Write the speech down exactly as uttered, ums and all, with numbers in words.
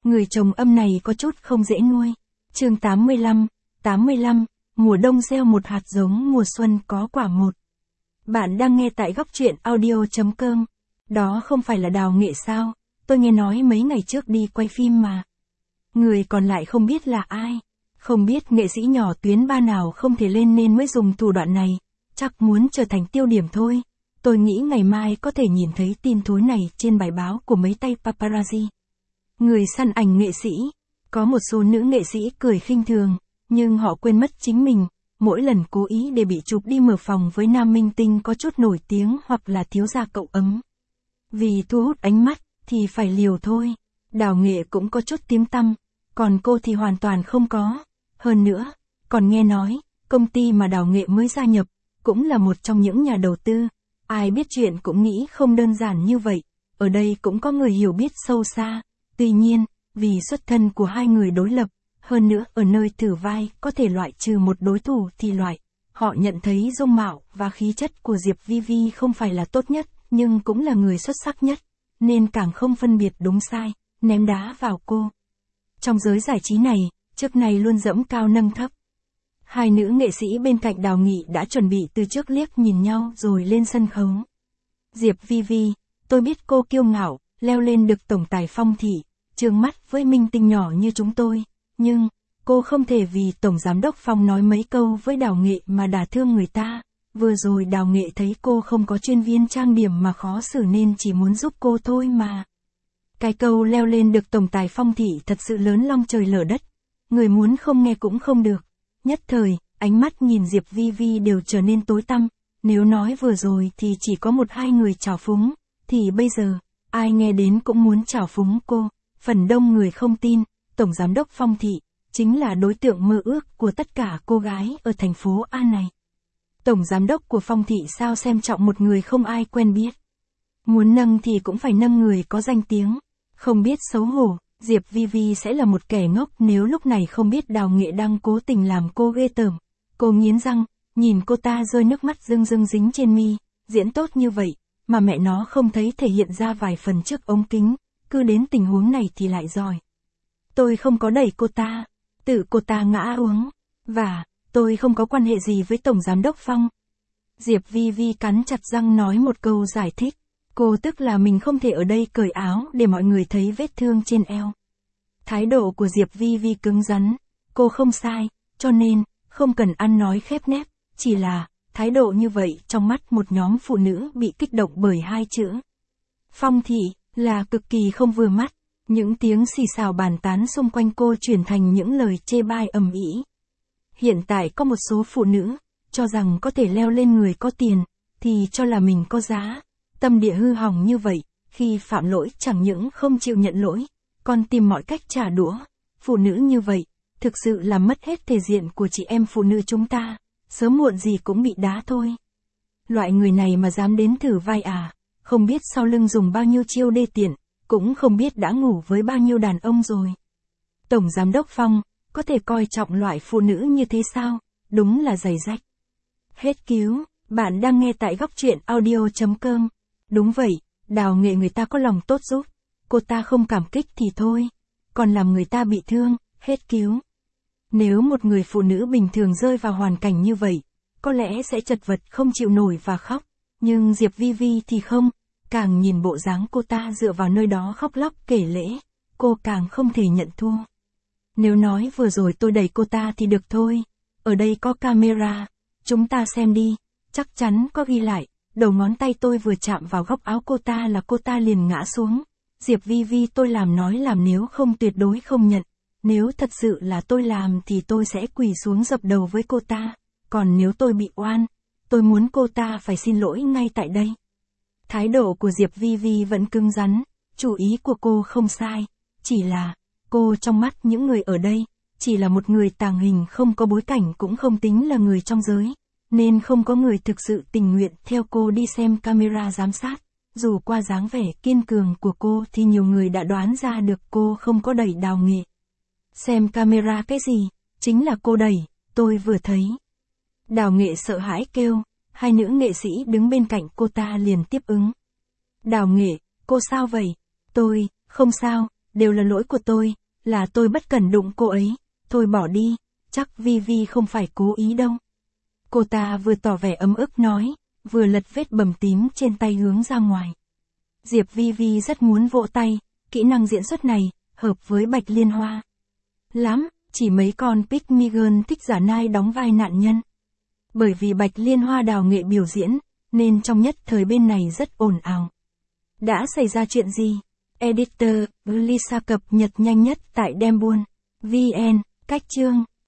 Người chồng âm này có chút không dễ nuôi. Chương tám mươi lăm, tám mươi lăm, mùa đông gieo một hạt giống mùa xuân có quả một. Bạn đang nghe tại góc truyện audio chấm com. Đó không phải là Đào Nghệ sao? Tôi nghe nói mấy ngày trước đi quay phim mà. Người còn lại không biết là ai. Không biết nghệ sĩ nhỏ tuyến ba nào không thể lên nên mới dùng thủ đoạn này. Chắc muốn trở thành tiêu điểm thôi. Tôi nghĩ ngày mai có thể nhìn thấy tin thối này trên bài báo của mấy tay paparazzi. Người săn ảnh nghệ sĩ. Có một số nữ nghệ sĩ cười khinh thường, nhưng họ quên mất chính mình. Mỗi lần cố ý để bị chụp đi mở phòng với nam minh tinh có chút nổi tiếng hoặc là thiếu gia cậu ấm. Vì thu hút ánh mắt, thì phải liều thôi. Đào Nghệ cũng có chút tiếng tăm, còn cô thì hoàn toàn không có. Hơn nữa, còn nghe nói, công ty mà Đào Nghệ mới gia nhập, cũng là một trong những nhà đầu tư. Ai biết chuyện cũng nghĩ không đơn giản như vậy. Ở đây cũng có người hiểu biết sâu xa. Tuy nhiên, vì xuất thân của hai người đối lập, hơn nữa ở nơi thử vai có thể loại trừ một đối thủ thì loại. Họ nhận thấy dung mạo và khí chất của Diệp Vi Vi không phải là tốt nhất, nhưng cũng là người xuất sắc nhất, nên càng không phân biệt đúng sai, ném đá vào cô. Trong giới giải trí này, trước này luôn dẫm cao nâng thấp. Hai nữ nghệ sĩ bên cạnh Đào Nghị đã chuẩn bị từ trước liếc nhìn nhau rồi lên sân khấu. Diệp Vi Vi, tôi biết cô kiêu ngạo, leo lên được tổng tài Phong thị, trương mắt với minh tinh nhỏ như chúng tôi, nhưng, cô không thể vì tổng giám đốc Phong nói mấy câu với Đào Nghệ mà đả thương người ta. Vừa rồi Đào Nghệ thấy cô không có chuyên viên trang điểm mà khó xử nên chỉ muốn giúp cô thôi mà. Cái câu leo lên được tổng tài Phong thị thật sự lớn long trời lở đất. Người muốn không nghe cũng không được. Nhất thời, ánh mắt nhìn Diệp Vi Vi đều trở nên tối tăm. Nếu nói vừa rồi thì chỉ có một hai người trào phúng, thì bây giờ, ai nghe đến cũng muốn trào phúng cô. Phần đông người không tin, tổng giám đốc Phong thị, chính là đối tượng mơ ước của tất cả cô gái ở thành phố A này. Tổng giám đốc của Phong thị sao xem trọng một người không ai quen biết. Muốn nâng thì cũng phải nâng người có danh tiếng. Không biết xấu hổ, Diệp Vi Vi sẽ là một kẻ ngốc nếu lúc này không biết Đào Nghệ đang cố tình làm cô ghê tởm. Cô nghiến răng, nhìn cô ta rơi nước mắt rưng rưng dính trên mi, diễn tốt như vậy, mà mẹ nó không thấy thể hiện ra vài phần trước ống kính, cứ đến tình huống này thì lại giỏi. Tôi không có đẩy cô ta, tự cô ta ngã uống, và, tôi không có quan hệ gì với Tổng Giám đốc Phong. Diệp Vi Vi cắn chặt răng nói một câu giải thích. Cô tức là mình không thể ở đây cởi áo để mọi người thấy vết thương trên eo. Thái độ của Diệp Vi Vi cứng rắn. Cô không sai, cho nên, không cần ăn nói khép nép, chỉ là, thái độ như vậy trong mắt một nhóm phụ nữ bị kích động bởi hai chữ. Phong thị, là cực kỳ không vừa mắt. Những tiếng xì xào bàn tán xung quanh cô chuyển thành những lời chê bai ầm ĩ. Hiện tại có một số phụ nữ, cho rằng có thể leo lên người có tiền, thì cho là mình có giá. Tâm địa hư hỏng như vậy, khi phạm lỗi chẳng những không chịu nhận lỗi, còn tìm mọi cách trả đũa. Phụ nữ như vậy, thực sự làm mất hết thể diện của chị em phụ nữ chúng ta, sớm muộn gì cũng bị đá thôi. Loại người này mà dám đến thử vai à, không biết sau lưng dùng bao nhiêu chiêu đê tiện, cũng không biết đã ngủ với bao nhiêu đàn ông rồi. Tổng Giám đốc Phong, có thể coi trọng loại phụ nữ như thế sao, đúng là giày rách. Hết cứu, bạn đang nghe tại góc truyện audio chấm com. Đúng vậy, Đào Nghệ người ta có lòng tốt giúp, cô ta không cảm kích thì thôi, còn làm người ta bị thương, hết cứu. Nếu một người phụ nữ bình thường rơi vào hoàn cảnh như vậy, có lẽ sẽ chật vật không chịu nổi và khóc, nhưng Diệp Vi Vi thì không, càng nhìn bộ dáng cô ta dựa vào nơi đó khóc lóc kể lễ, cô càng không thể nhận thua. Nếu nói vừa rồi tôi đẩy cô ta thì được thôi, ở đây có camera, chúng ta xem đi, chắc chắn có ghi lại. Đầu ngón tay tôi vừa chạm vào góc áo cô ta là cô ta liền ngã xuống. Diệp Vi Vi tôi làm nói làm nếu không tuyệt đối không nhận. Nếu thật sự là tôi làm thì tôi sẽ quỳ xuống dập đầu với cô ta. Còn nếu tôi bị oan, tôi muốn cô ta phải xin lỗi ngay tại đây. Thái độ của Diệp Vi Vi vẫn cứng rắn. Chủ ý của cô không sai. Chỉ là, cô trong mắt những người ở đây, chỉ là một người tàng hình không có bối cảnh cũng không tính là người trong giới. Nên không có người thực sự tình nguyện theo cô đi xem camera giám sát. Dù qua dáng vẻ kiên cường của cô thì nhiều người đã đoán ra được cô không có đẩy Đào Nghệ. Xem camera cái gì, chính là cô đẩy, tôi vừa thấy. Đào Nghệ sợ hãi kêu, hai nữ nghệ sĩ đứng bên cạnh cô ta liền tiếp ứng. Đào Nghệ, cô sao vậy? Tôi, không sao, đều là lỗi của tôi, là tôi bất cẩn đụng cô ấy, thôi bỏ đi, chắc Vi Vi không phải cố ý đâu. Cô ta vừa tỏ vẻ ấm ức nói, vừa lật vết bầm tím trên tay hướng ra ngoài. Diệp Vi Vi rất muốn vỗ tay, kỹ năng diễn xuất này, hợp với Bạch Liên Hoa lắm, chỉ mấy con pick me girl thích giả nai đóng vai nạn nhân. Bởi vì Bạch Liên Hoa đào nghệ biểu diễn, nên trong nhất thời bên này rất ồn ào. Đã xảy ra chuyện gì? Editor, Lisa cập nhật nhanh nhất tại Dembuôn. vê en, cách chương.